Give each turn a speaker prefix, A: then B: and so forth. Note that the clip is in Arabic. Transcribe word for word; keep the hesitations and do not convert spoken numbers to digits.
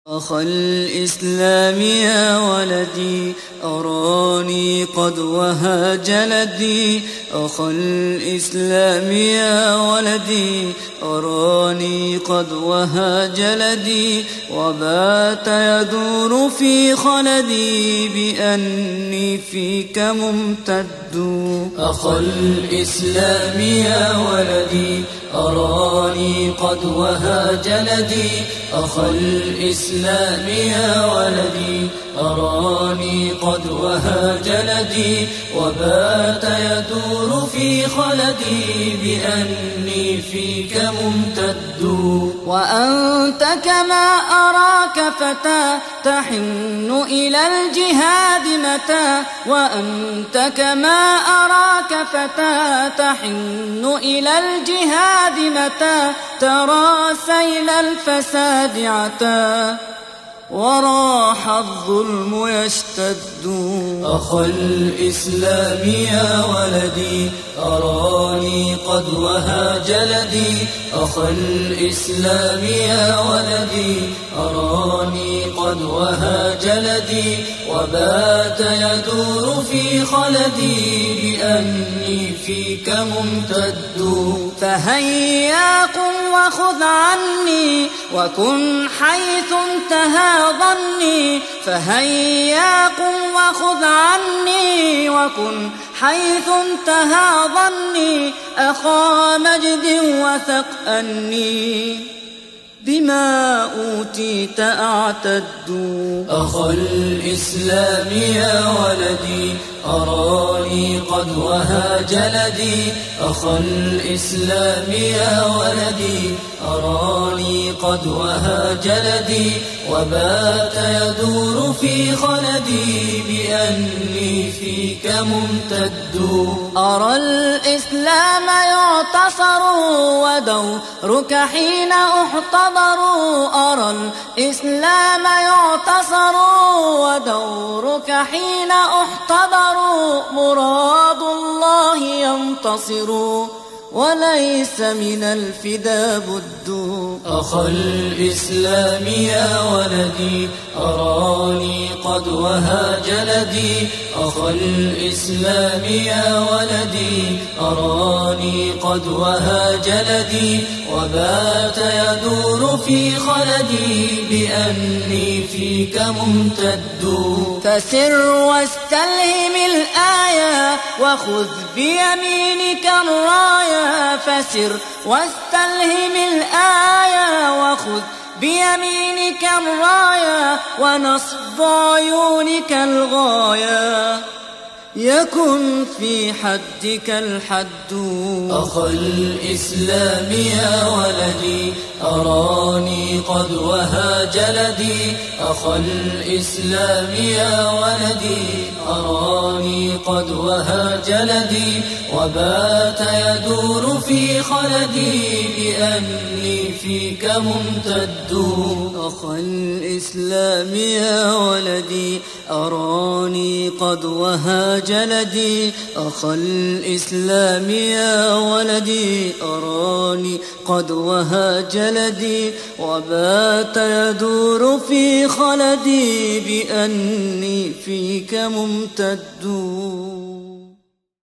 A: أخ الإسلام يا ولدي أراني قد وهاج لدي. أخ الإسلام يا ولدي أراني قد وهاج لدي، وبات يدور في خلدي بأني فيك ممتد.
B: أخ الإسلام يا ولدي أراني قد وهاج لدي. أخ الإسلام يا ولدي أراني قد وهاج لدي، وبات يدور في خلدي بأني فيك ممتد.
A: وأنت كما أراك فتى تحن إلى الجهاد متى. وأنت كما أراك فتى تحن إلى الجهاد متى. ترى سيل الفساد عتى وراح الظلم يشتد.
B: أخ الإسلام يا ولدي أراني قد وهاج لدي. أخ الإسلام يا ولدي أراني قد وهاج لدي، وبات يدور في خلدي بأني فيك ممتد.
A: فهيا قم وخذ عني وكن حيث انتهى ظني. فهيا قم وخذ عني وكن حيث انتهى ظني. أخا مجد وثق أني بما أوتيت أعتد.
B: أخ الإسلام يا ولدي أراني قد وهاج لدي. أخ الإسلام يا ولدي أراني قد وهاج لدي، وبات يدور في خلدي بأني فيك ممتد.
A: أرى الإسلام يعتصر ودورك حين احتضر. أرى الإسلام يعتصر ودورك حين احتضر. مراد الله ينتصر وليس من الفدا بد.
B: أخ الإسلام يا ولدي أراني قد وهاج لدي. أخ الإسلام يا ولدي أراني قد وهاج لدي، وبات يدور في خلدي بأني فيك ممتد.
A: فسر واستلهم الآية وخذ بيمينك الراية. فسر واستلهم الآية وخذ بيمينك الراية، ونصب عيونك الغاية يكن في حدك الحد.
B: أخ الإسلام يا ولدي أراني قد وهاج لدي. أخ الإسلام يا ولدي أراني قد وهاج لدي، وبات يدور في خلدي بأني فيك ممتد.
A: أخ الإسلام يا ولدي أراني قد وهاج لدي. أخ الإسلام يا ولدي أراني قد وهاج لدي، وبات يدور في خلدي بأني فيك ممتد.